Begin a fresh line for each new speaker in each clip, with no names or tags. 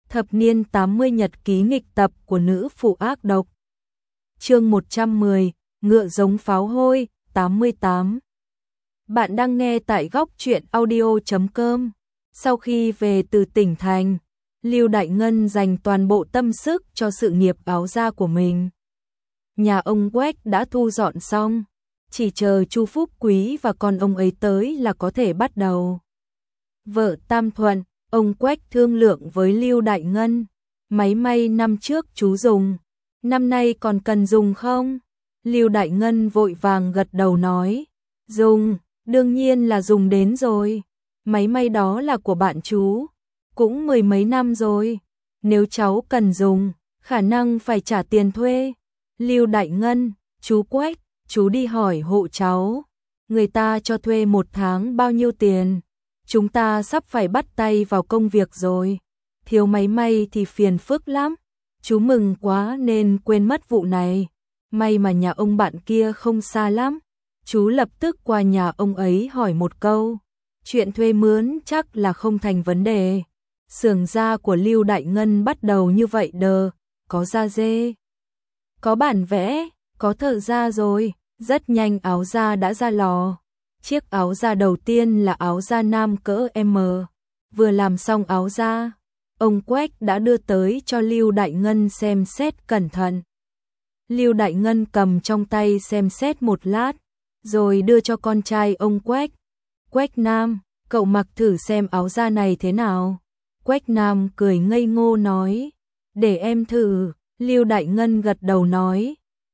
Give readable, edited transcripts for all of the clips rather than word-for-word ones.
Thập niên 80 nhật ký nghịch tập của nữ phụ ác độc. Chương 110, ngựa giống pháo hôi, 88. Bạn đang nghe tại góc truyện audio.com. Sau khi về từ tỉnh thành, Lưu Đại Ngân dành toàn bộ tâm sức cho sự nghiệp áo da của mình. Nhà ông Quách đã thu dọn xong, chỉ chờ Chu Phúc Quý và con ông ấy tới là có thể bắt đầu. Vợ Tam Thuận, ông Quách thương lượng với Lưu Đại Ngân, máy may năm trước chú dùng, năm nay còn cần dùng không? Lưu Đại Ngân vội vàng gật đầu nói, dùng, đương nhiên là dùng đến rồi, máy may đó là của bạn chú, cũng mười mấy năm rồi, nếu cháu cần dùng, khả năng phải trả tiền thuê. Lưu Đại Ngân, chú Quách, chú đi hỏi hộ cháu, người ta cho thuê một tháng bao nhiêu tiền? Chúng ta sắp phải bắt tay vào công việc rồi, thiếu máy may thì phiền phức lắm. Chú mừng quá nên quên mất vụ này, may mà nhà ông bạn kia không xa lắm. Chú lập tức qua nhà ông ấy hỏi một câu, chuyện thuê mướn chắc là không thành vấn đề. Xưởng da của Lưu Đại Ngân bắt đầu như vậy đờ, có da dê, có bản vẽ, có thợ da rồi, rất nhanh áo da đã ra lò. Chiếc áo da đầu tiên là áo da nam cỡ M. Vừa làm xong áo da, ông Quách đã đưa tới cho Lưu Đại Ngân xem xét cẩn thận. Lưu Đại Ngân cầm trong tay xem xét một lát, rồi đưa cho con trai ông Quách. Quách Nam, cậu mặc thử xem áo da này thế nào. Quách Nam cười ngây ngô nói, để em thử. Lưu Đại Ngân gật đầu nói,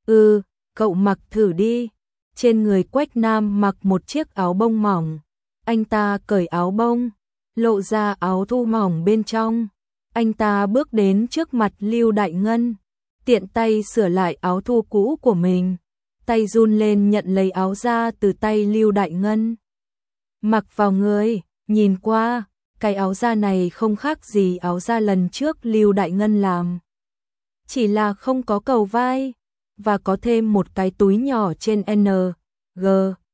cậu mặc thử đi. Trên người Quách Nam mặc một chiếc áo bông mỏng, anh ta cởi áo bông, lộ ra áo thu mỏng bên trong. Anh ta bước đến trước mặt Lưu Đại Ngân, tiện tay sửa lại áo thu cũ của mình, tay run lên nhận lấy áo da từ tay Lưu Đại Ngân. Mặc vào người, nhìn qua, cái áo da này không khác gì áo da lần trước Lưu Đại Ngân làm. Chỉ là không có cầu vai, và có thêm một cái túi nhỏ trên N, G,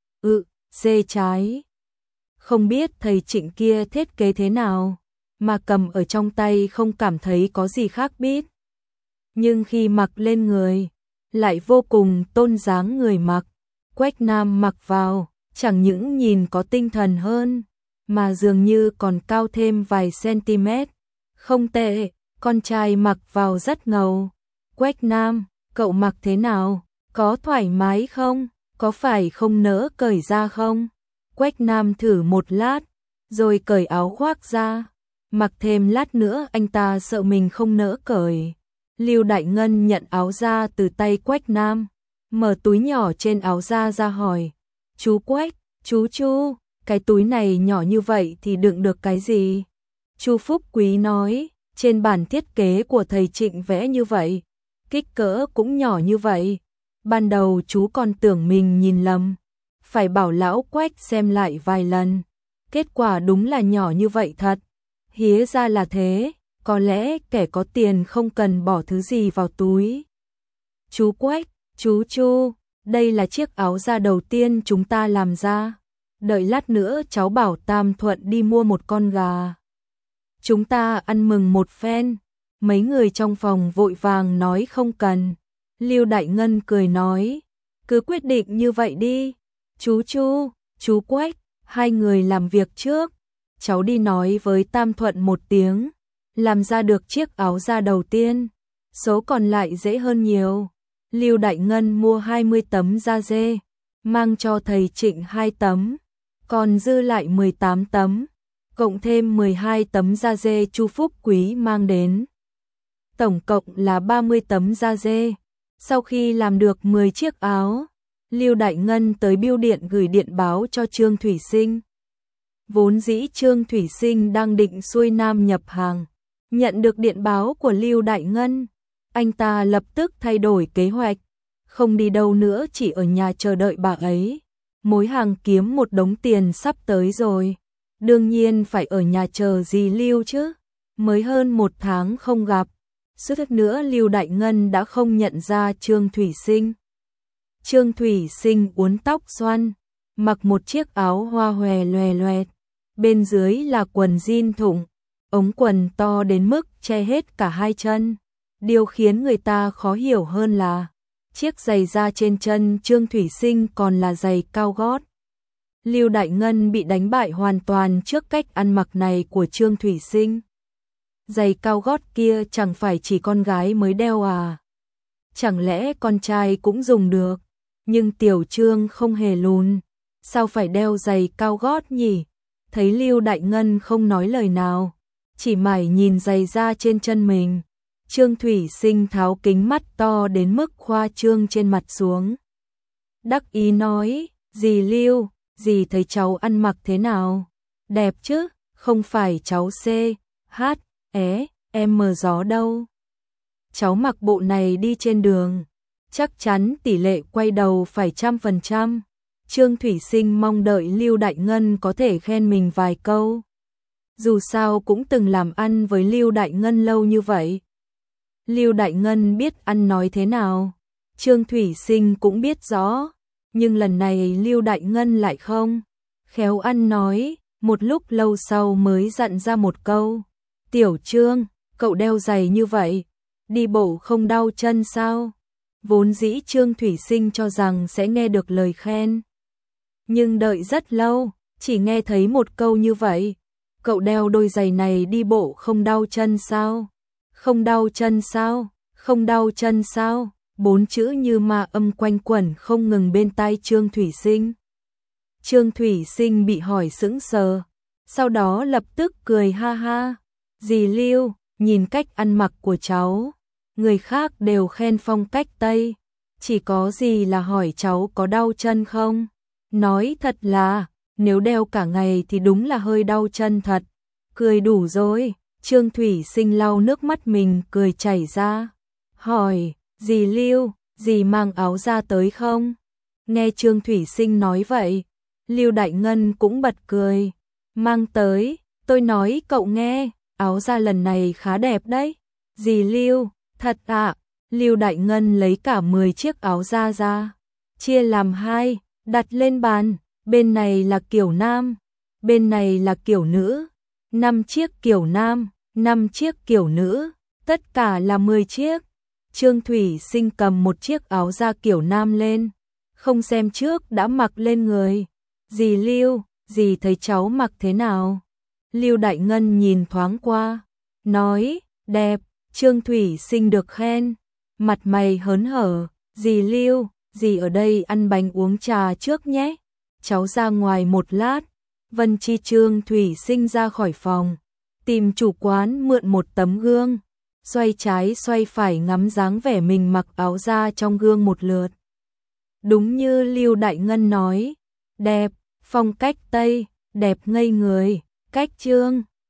C trái. Không biết thầy Trịnh kia thiết kế thế nào, mà cầm ở trong tay không cảm thấy có gì khác biệt. Nhưng khi mặc lên người, lại vô cùng tôn dáng người mặc. Quách Nam mặc vào, chẳng những nhìn có tinh thần hơn, mà dường như còn cao thêm vài cm. Không tệ, con trai mặc vào rất ngầu. Quách Nam, cậu mặc thế nào? Có thoải mái không? Có phải không nỡ cởi ra không? Quách Nam thử một lát, rồi cởi áo khoác ra. Mặc thêm lát nữa anh ta sợ mình không nỡ cởi. Lưu Đại Ngân nhận áo da từ tay Quách Nam, mở túi nhỏ trên áo da ra hỏi, chú Quách, chú Chu, cái túi này nhỏ như vậy thì đựng được cái gì? Chu Phúc Quý nói, trên bản thiết kế của thầy Trịnh vẽ như vậy, kích cỡ cũng nhỏ như vậy. Ban đầu chú còn tưởng mình nhìn lầm, phải bảo lão Quách xem lại vài lần. Kết quả đúng là nhỏ như vậy thật. Hía ra là thế, có lẽ kẻ có tiền không cần bỏ thứ gì vào túi. Chú Quách, chú Chu, đây là chiếc áo da đầu tiên chúng ta làm ra. Đợi lát nữa cháu bảo Tam Thuận đi mua một con gà, chúng ta ăn mừng một phen. Mấy người trong phòng vội vàng nói không cần. Lưu Đại Ngân cười nói, cứ quyết định như vậy đi. Chú Chu, chú Quách, hai người làm việc trước. Cháu đi nói với Tam Thuận một tiếng, làm ra được chiếc áo da đầu tiên, số còn lại dễ hơn nhiều. Lưu Đại Ngân mua 20 tấm da dê, mang cho thầy Trịnh 2 tấm, còn dư lại 18 tấm, cộng thêm 12 tấm da dê Chu Phúc Quý mang đến. Tổng cộng là 30 tấm da dê. Sau khi làm được 10 chiếc áo, Lưu Đại Ngân tới bưu điện gửi điện báo cho Trương Thủy Sinh. Vốn dĩ Trương Thủy Sinh đang định xuôi nam nhập hàng, nhận được điện báo của Lưu Đại Ngân, anh ta lập tức thay đổi kế hoạch, không đi đâu nữa, chỉ ở nhà chờ đợi bà ấy. Mối hàng kiếm một đống tiền sắp tới rồi, đương nhiên phải ở nhà chờ gì Lưu chứ, mới hơn một tháng không gặp. Suýt nữa Lưu Đại Ngân đã không nhận ra Trương Thủy Sinh. Trương Thủy Sinh uốn tóc xoăn, mặc một chiếc áo hoa hòe loè loẹt, bên dưới là quần jean thụng, ống quần to đến mức che hết cả hai chân. Điều khiến người ta khó hiểu hơn là chiếc giày da trên chân Trương Thủy Sinh còn là giày cao gót. Lưu Đại Ngân bị đánh bại hoàn toàn trước cách ăn mặc này của Trương Thủy Sinh. Giày cao gót kia chẳng phải chỉ con gái mới đeo à? Chẳng lẽ con trai cũng dùng được? Nhưng Tiểu Trương không hề lùn, sao phải đeo giày cao gót nhỉ? Thấy Lưu Đại Ngân không nói lời nào, chỉ mải nhìn giày da trên chân mình. Trương Thủy Sinh tháo kính mắt to đến mức khoa trương trên mặt xuống. Đắc ý nói, dì Lưu, dì thấy cháu ăn mặc thế nào? Đẹp chứ, không phải cháu C, H, E, M gió đâu. Cháu mặc bộ này đi trên đường, chắc chắn tỷ lệ quay đầu phải 100%. Trương Thủy Sinh mong đợi Lưu Đại Ngân có thể khen mình vài câu. Dù sao cũng từng làm ăn với Lưu Đại Ngân lâu như vậy. Lưu Đại Ngân biết ăn nói thế nào, Trương Thủy Sinh cũng biết rõ, nhưng lần này Lưu Đại Ngân lại không khéo ăn nói, một lúc lâu sau mới dặn ra một câu. Tiểu Trương, cậu đeo giày như vậy, đi bộ không đau chân sao? Vốn dĩ Trương Thủy Sinh cho rằng sẽ nghe được lời khen. Nhưng đợi rất lâu, chỉ nghe thấy một câu như vậy. Cậu đeo đôi giày này đi bộ không đau chân sao? Không đau chân sao? Không đau chân sao? 4 chữ như ma âm quanh quẩn không ngừng bên tai Trương Thủy Sinh. Trương Thủy Sinh bị hỏi sững sờ, sau đó lập tức cười ha ha. Dì Lưu, nhìn cách ăn mặc của cháu, người khác đều khen phong cách Tây, chỉ có dì là hỏi cháu có đau chân không? Nói thật là, nếu đeo cả ngày thì đúng là hơi đau chân thật. Cười đủ rồi, Trương Thủy Sinh lau nước mắt mình cười chảy ra. Hỏi, dì Lưu, dì mang áo da tới không? Nghe Trương Thủy Sinh nói vậy, Lưu Đại Ngân cũng bật cười. Mang tới, tôi nói cậu nghe, áo da lần này khá đẹp đấy. Dì Lưu, thật ạ. Lưu Đại Ngân lấy cả 10 chiếc áo da ra, chia làm 2, đặt lên bàn, bên này là kiểu nam, bên này là kiểu nữ. 5 chiếc kiểu nam, 5 chiếc kiểu nữ, tất cả là 10 chiếc. Trương Thủy Sinh cầm một chiếc áo da kiểu nam lên, không xem trước đã mặc lên người. Dì Lưu, dì thấy cháu mặc thế nào? Lưu Đại Ngân nhìn thoáng qua, nói, đẹp. Trương Thủy Sinh được khen, mặt mày hớn hở. Dì Lưu, dì ở đây ăn bánh uống trà trước nhé, cháu ra ngoài một lát. Vân Chi Trương Thủy Sinh ra khỏi phòng, tìm chủ quán mượn một tấm gương, xoay trái xoay phải ngắm dáng vẻ mình mặc áo da trong gương một lượt. Đúng như Lưu Đại Ngân nói, đẹp, phong cách Tây, đẹp ngây người, cách Trương